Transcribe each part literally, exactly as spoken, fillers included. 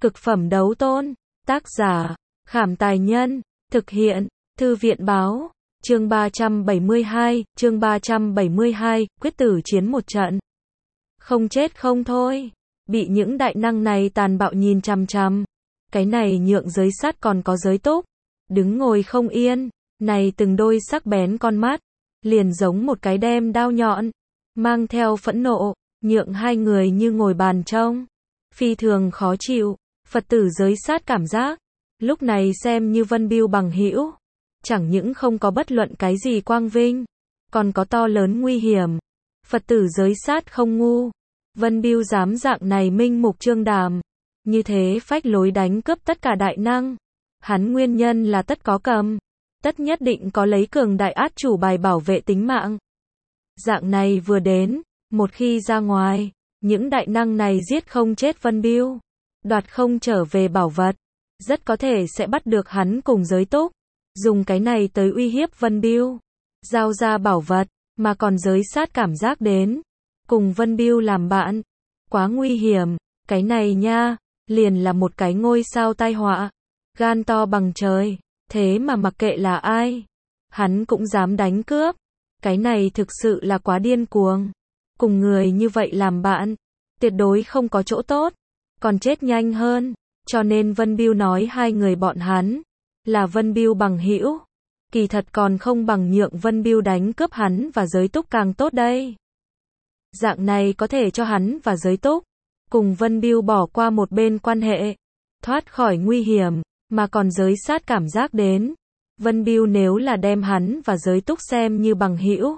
Cực phẩm đấu tôn. Tác giả, Khảm Tài Nhân. Thực hiện, Thư viện Báo. Chương ba trăm bảy mươi hai, chương ba trăm bảy mươi hai, quyết tử chiến một trận. Không chết không thôi. Bị những đại năng này tàn bạo nhìn chằm chằm. Cái này nhượng giới sát còn có giới túc. Đứng ngồi không yên. Này từng đôi sắc bén con mắt. Liền giống một cái đem đao nhọn. Mang theo phẫn nộ. Nhượng hai người như ngồi bàn trông. Phi thường khó chịu. Phật tử giới sát cảm giác. Lúc này xem như Vân Bưu bằng hữu. Chẳng những không có bất luận cái gì quang vinh. Còn có to lớn nguy hiểm. Phật tử giới sát không ngu. Vân Bưu dám dạng này minh mục trương đàm. Như thế phách lối đánh cướp tất cả đại năng. Hắn nguyên nhân là tất có cầm. Tất nhất định có lấy cường đại át chủ bài bảo vệ tính mạng. Dạng này vừa đến. Một khi ra ngoài. Những đại năng này giết không chết Vân Bưu. Đoạt không trở về bảo vật. Rất có thể sẽ bắt được hắn cùng giới túc. Dùng cái này tới uy hiếp Vân Bưu. Giao ra bảo vật. Mà còn giới sát cảm giác đến. Cùng Vân Bưu làm bạn. Quá nguy hiểm. Cái này nha. Liền là một cái ngôi sao tai họa. Gan to bằng trời. Thế mà mặc kệ là ai. Hắn cũng dám đánh cướp. Cái này thực sự là quá điên cuồng. Cùng người như vậy làm bạn. Tuyệt đối không có chỗ tốt. Còn chết nhanh hơn. Cho nên Vân Bưu nói hai người bọn hắn. Là Vân Bưu bằng hữu. Kỳ thật còn không bằng nhượng Vân Bưu đánh cướp hắn và giới túc càng tốt đây. Dạng này có thể cho hắn và giới túc. Cùng Vân Bưu bỏ qua một bên quan hệ. Thoát khỏi nguy hiểm. Mà còn giới sát cảm giác đến. Vân Bưu nếu là đem hắn và giới túc xem như bằng hữu.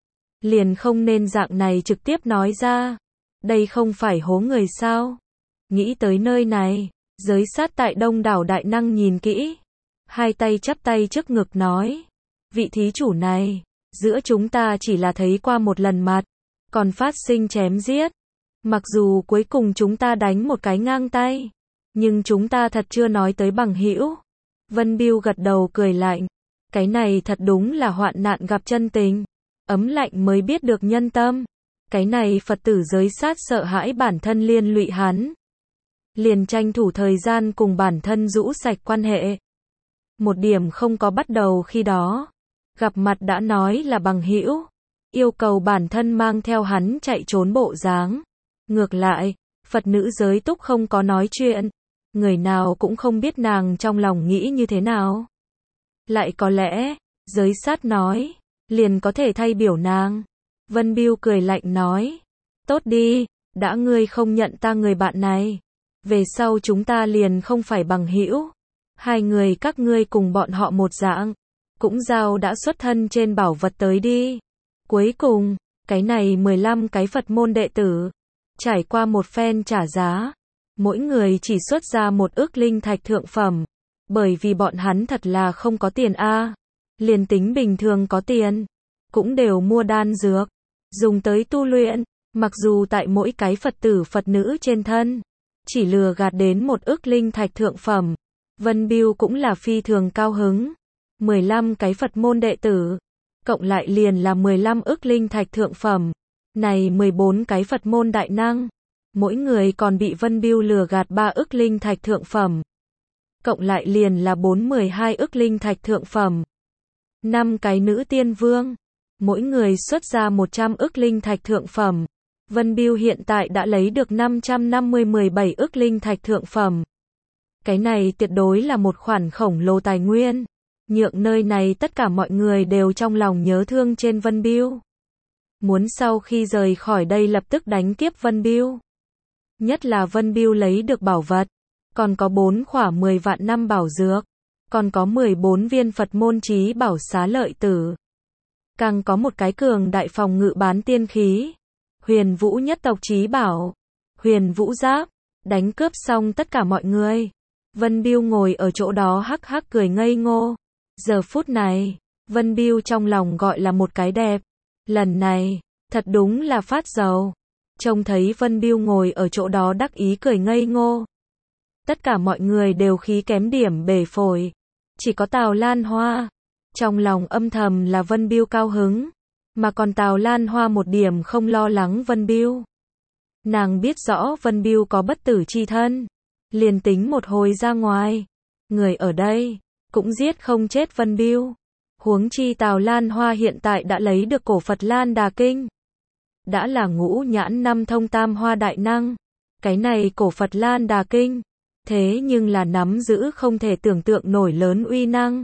Liền không nên dạng này trực tiếp nói ra. Đây không phải hố người sao. Nghĩ tới nơi này. Giới sát tại đông đảo đại năng nhìn kỹ. Hai tay chắp tay trước ngực nói. Vị thí chủ này. Giữa chúng ta chỉ là thấy qua một lần mặt. Còn phát sinh chém giết. Mặc dù cuối cùng chúng ta đánh một cái ngang tay. Nhưng chúng ta thật chưa nói tới bằng hữu. Vân Bưu gật đầu cười lạnh. Cái này thật đúng là hoạn nạn gặp chân tình. Ấm lạnh mới biết được nhân tâm. Cái này Phật tử giới sát sợ hãi bản thân liên lụy hắn. Liền tranh thủ thời gian cùng bản thân rũ sạch quan hệ. Một điểm không có bắt đầu khi đó. Gặp mặt đã nói là bằng hữu. Yêu cầu bản thân mang theo hắn chạy trốn bộ dáng. Ngược lại, Phật nữ giới túc không có nói chuyện. Người nào cũng không biết nàng trong lòng nghĩ như thế nào. Lại có lẽ, giới sát nói, liền có thể thay biểu nàng. Vân Bưu cười lạnh nói. Tốt đi, đã ngươi không nhận ta người bạn này. Về sau chúng ta liền không phải bằng hữu. Hai người các ngươi cùng bọn họ một dạng. Cũng giao đã xuất thân trên bảo vật tới đi. Cuối cùng, cái này mười lăm cái Phật môn đệ tử. Trải qua một phen trả giá. Mỗi người chỉ xuất ra một ức linh thạch thượng phẩm. Bởi vì bọn hắn thật là không có tiền a. Liền tính bình thường có tiền. Cũng đều mua đan dược. Dùng tới tu luyện. Mặc dù tại mỗi cái Phật tử Phật nữ trên thân. Chỉ lừa gạt đến một ức linh thạch thượng phẩm. Vân Bưu cũng là phi thường cao hứng. mười lăm cái Phật môn đệ tử. Cộng lại liền là mười lăm ức linh thạch thượng phẩm. Này mười bốn cái Phật môn đại năng. Mỗi người còn bị Vân Bưu lừa gạt ba ức linh thạch thượng phẩm. Cộng lại liền là bốn mười hai ức linh thạch thượng phẩm. năm cái nữ tiên vương. Mỗi người xuất ra một trăm ức linh thạch thượng phẩm. Vân Bưu hiện tại đã lấy được năm trăm năm mươi mười bảy ức linh thạch thượng phẩm. Cái này tuyệt đối là một khoản khổng lồ tài nguyên. Nhượng nơi này tất cả mọi người đều trong lòng nhớ thương trên Vân Bưu. Muốn sau khi rời khỏi đây lập tức đánh kiếp Vân Bưu. Nhất là Vân Bưu lấy được bảo vật. Còn có bốn khỏa mười vạn năm bảo dược. Còn có mười bốn viên Phật môn chí bảo xá lợi tử. Càng có một cái cường đại phòng ngự bán tiên khí. Huyền Vũ nhất tộc chí bảo. Huyền Vũ giáp. Đánh cướp xong tất cả mọi người. Vân Bưu ngồi ở chỗ đó hắc hắc cười ngây ngô. Giờ phút này, Vân Bưu trong lòng gọi là một cái đẹp. Lần này, thật đúng là phát giàu. Trông thấy Vân Bưu ngồi ở chỗ đó đắc ý cười ngây ngô. Tất cả mọi người đều khí kém điểm bể phổi. Chỉ có Tào Lan Hoa. Trong lòng âm thầm là Vân Bưu cao hứng. Mà còn Tào Lan Hoa một điểm không lo lắng Vân Bưu. Nàng biết rõ Vân Bưu có bất tử chi thân. liền tính một hồi ra ngoài, người ở đây, cũng giết không chết Vân Biêu. Huống chi Tào Lan Hoa hiện tại đã lấy được cổ Phật Lan Đà Kinh. Đã là ngũ nhãn năm thông tam hoa đại năng. Cái này cổ Phật Lan Đà Kinh, thế nhưng là nắm giữ không thể tưởng tượng nổi lớn uy năng.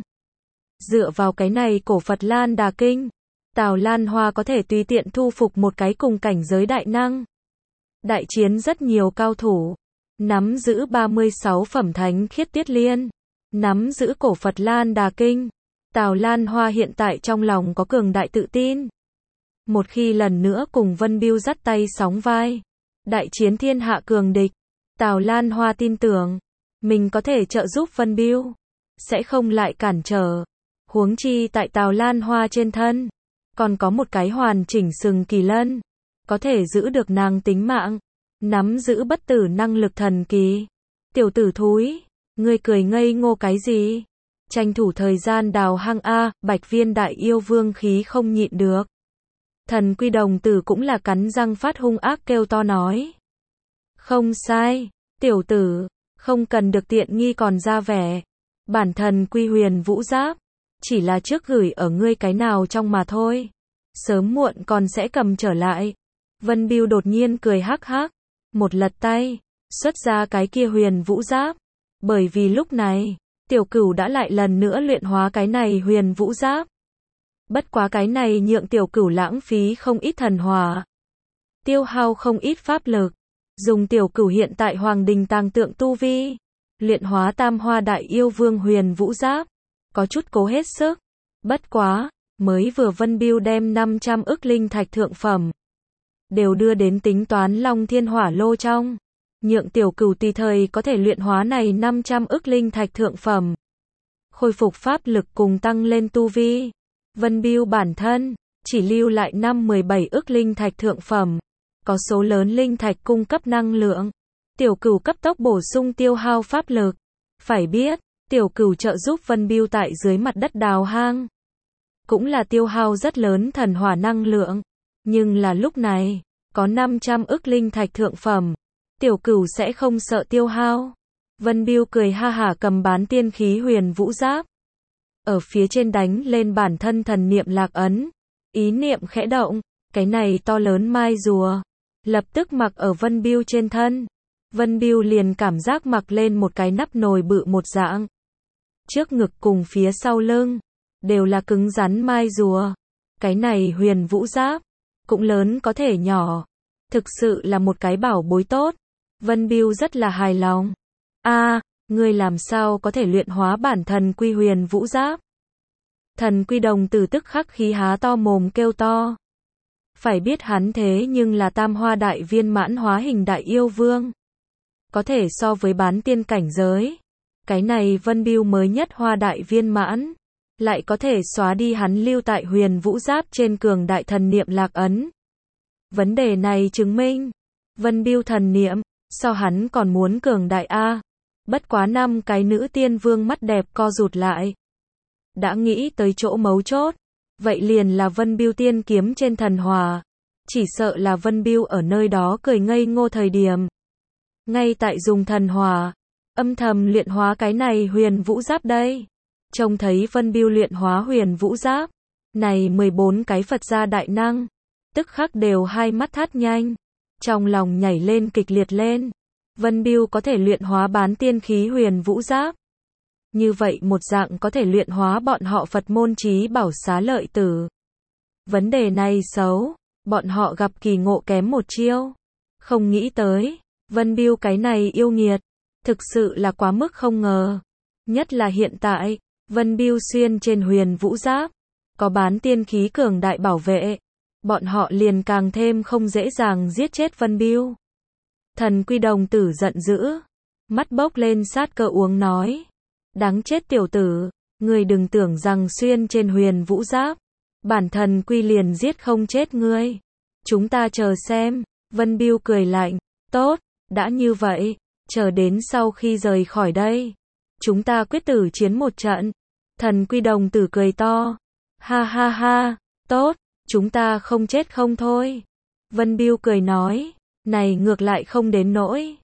Dựa vào cái này cổ Phật Lan Đà Kinh, Tào Lan Hoa có thể tùy tiện thu phục một cái cùng cảnh giới đại năng. Đại chiến rất nhiều cao thủ, nắm giữ ba mươi sáu phẩm thánh khiết tiết liên, nắm giữ cổ Phật Lan Đà Kinh. Tào Lan Hoa hiện tại trong lòng có cường đại tự tin. Một khi lần nữa cùng Vân Biêu dắt tay sóng vai, đại chiến thiên hạ cường địch, Tào Lan Hoa tin tưởng, mình có thể trợ giúp Vân Biêu, sẽ không lại cản trở. Huống chi tại Tào Lan Hoa trên thân, còn có một cái hoàn chỉnh sừng kỳ lân, có thể giữ được nàng tính mạng, nắm giữ bất tử năng lực thần kỳ. Tiểu tử thúi, ngươi cười ngây ngô cái gì? Tranh thủ thời gian đào hang A, Bạch Viên đại yêu vương khí không nhịn được. Thần Quy đồng tử cũng là cắn răng phát hung ác kêu to nói. Không sai, tiểu tử, không cần được tiện nghi còn ra vẻ. Bản thần Quy huyền vũ giáp, chỉ là trước gửi ở ngươi cái nào trong mà thôi. Sớm muộn còn sẽ cầm trở lại. Vân Biêu đột nhiên cười hắc hắc, một lật tay, xuất ra cái kia huyền vũ giáp. Bởi vì lúc này, tiểu cửu đã lại lần nữa luyện hóa cái này huyền vũ giáp. Bất quá cái này nhượng tiểu cửu lãng phí không ít thần hỏa, tiêu hao không ít pháp lực. Dùng tiểu cửu hiện tại hoàng đình tàng tượng tu vi, luyện hóa tam hoa đại yêu vương huyền vũ giáp, có chút cố hết sức. Bất quá, mới vừa Vân Biêu đem năm trăm ức linh thạch thượng phẩm, đều đưa đến tính toán Long Thiên Hỏa Lô trong. Nhượng tiểu cửu tùy thời có thể luyện hóa này năm trăm ức linh thạch thượng phẩm. Khôi phục pháp lực cùng tăng lên tu vi. Vân Biêu bản thân, chỉ lưu lại năm mười bảy ức linh thạch thượng phẩm. Có số lớn linh thạch cung cấp năng lượng. Tiểu cửu cấp tốc bổ sung tiêu hao pháp lực. Phải biết, tiểu cửu trợ giúp Vân Biêu tại dưới mặt đất đào hang, cũng là tiêu hao rất lớn thần hỏa năng lượng. Nhưng là lúc này, có năm trăm ức linh thạch thượng phẩm. Tiểu cửu sẽ không sợ tiêu hao. Vân Biêu cười ha hả cầm bán tiên khí huyền vũ giáp. Ở phía trên đánh lên bản thân thần niệm lạc ấn. Ý niệm khẽ động, cái này to lớn mai rùa, lập tức mặc ở Vân Biêu trên thân. Vân Biêu liền cảm giác mặc lên một cái nắp nồi bự một dạng. Trước ngực cùng phía sau lưng, đều là cứng rắn mai rùa. Cái này huyền vũ giáp, cũng lớn có thể nhỏ. Thực sự là một cái bảo bối tốt. Vân Biêu rất là hài lòng. A, à, ngươi làm sao có thể luyện hóa bản thần Quy huyền vũ giáp? Thần Quy đồng tử tức khắc khí há to mồm kêu to. Phải biết hắn thế nhưng là tam hoa đại viên mãn hóa hình đại yêu vương. Có thể so với bán tiên cảnh giới. Cái này Vân Biêu mới nhất hoa đại viên mãn. Lại có thể xóa đi hắn lưu tại huyền vũ giáp trên cường đại thần niệm lạc ấn. Vấn đề này chứng minh, Vân Biêu thần niệm, so hắn còn muốn cường đại a. Bất quá năm cái nữ tiên vương mắt đẹp co rụt lại. Đã nghĩ tới chỗ mấu chốt, vậy liền là Vân Biêu tiên kiếm trên thần hỏa. Chỉ sợ là Vân Biêu ở nơi đó cười ngây ngô thời điểm. Ngay tại dùng thần hỏa, âm thầm luyện hóa cái này huyền vũ giáp đây. Trông thấy Vân Biêu luyện hóa huyền vũ giáp, này mười bốn cái Phật gia đại năng, tức khắc đều hai mắt thắt nhanh, trong lòng nhảy lên kịch liệt lên. Vân Biêu có thể luyện hóa bán tiên khí huyền vũ giáp. Như vậy một dạng có thể luyện hóa bọn họ Phật môn chí bảo xá lợi tử. Vấn đề này xấu, bọn họ gặp kỳ ngộ kém một chiêu. Không nghĩ tới, Vân Biêu cái này yêu nghiệt, thực sự là quá mức không ngờ. Nhất là hiện tại, Vân Biêu xuyên trên huyền vũ giáp, có bán tiên khí cường đại bảo vệ. Bọn họ liền càng thêm không dễ dàng giết chết Vân Biêu. Thần Quy đồng tử giận dữ, mắt bốc lên sát cơ uống nói. Đáng chết tiểu tử, ngươi đừng tưởng rằng xuyên trên huyền vũ giáp, bản thần Quy liền giết không chết ngươi. Chúng ta chờ xem. Vân Biêu cười lạnh, tốt, đã như vậy, chờ đến sau khi rời khỏi đây, chúng ta quyết tử chiến một trận. Thần Quy đồng tử cười to, ha ha ha, tốt, chúng ta không chết không thôi. Vân Biêu cười nói, này ngược lại không đến nỗi.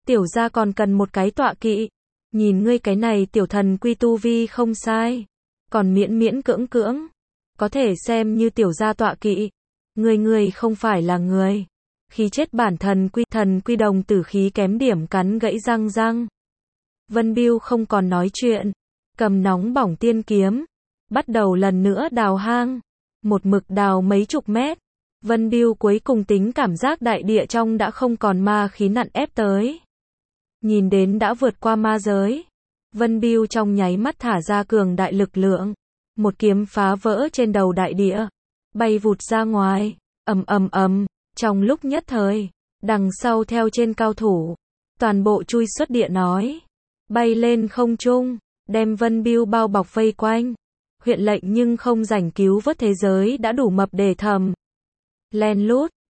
Tiểu gia còn cần một cái tọa kỵ. Nhìn ngươi cái này tiểu thần quy tu vi không sai. Còn miễn miễn cưỡng cưỡng. Có thể xem như tiểu gia tọa kỵ. Ngươi ngươi không phải là người. Khí chết bản thần quy, thần quy đồng tử khí kém điểm cắn gãy răng răng. Vân Bưu không còn nói chuyện. Cầm nóng bỏng tiên kiếm. Bắt đầu lần nữa đào hang. Một mực đào mấy chục mét. Vân Bưu cuối cùng tính cảm giác đại địa trong đã không còn ma khí nặn ép tới. Nhìn đến đã vượt qua ma giới. Vân Bưu trong nháy mắt thả ra cường đại lực lượng. Một kiếm phá vỡ trên đầu đại địa. Bay vụt ra ngoài. Ầm ầm ầm. Trong lúc nhất thời. Đằng sau theo trên cao thủ. Toàn bộ chui xuất địa nói. Bay lên không trung. Đem Vân Bưu bao bọc vây quanh. Huyện lệnh nhưng không rảnh cứu vớt thế giới đã đủ mập để thầm. Len lút.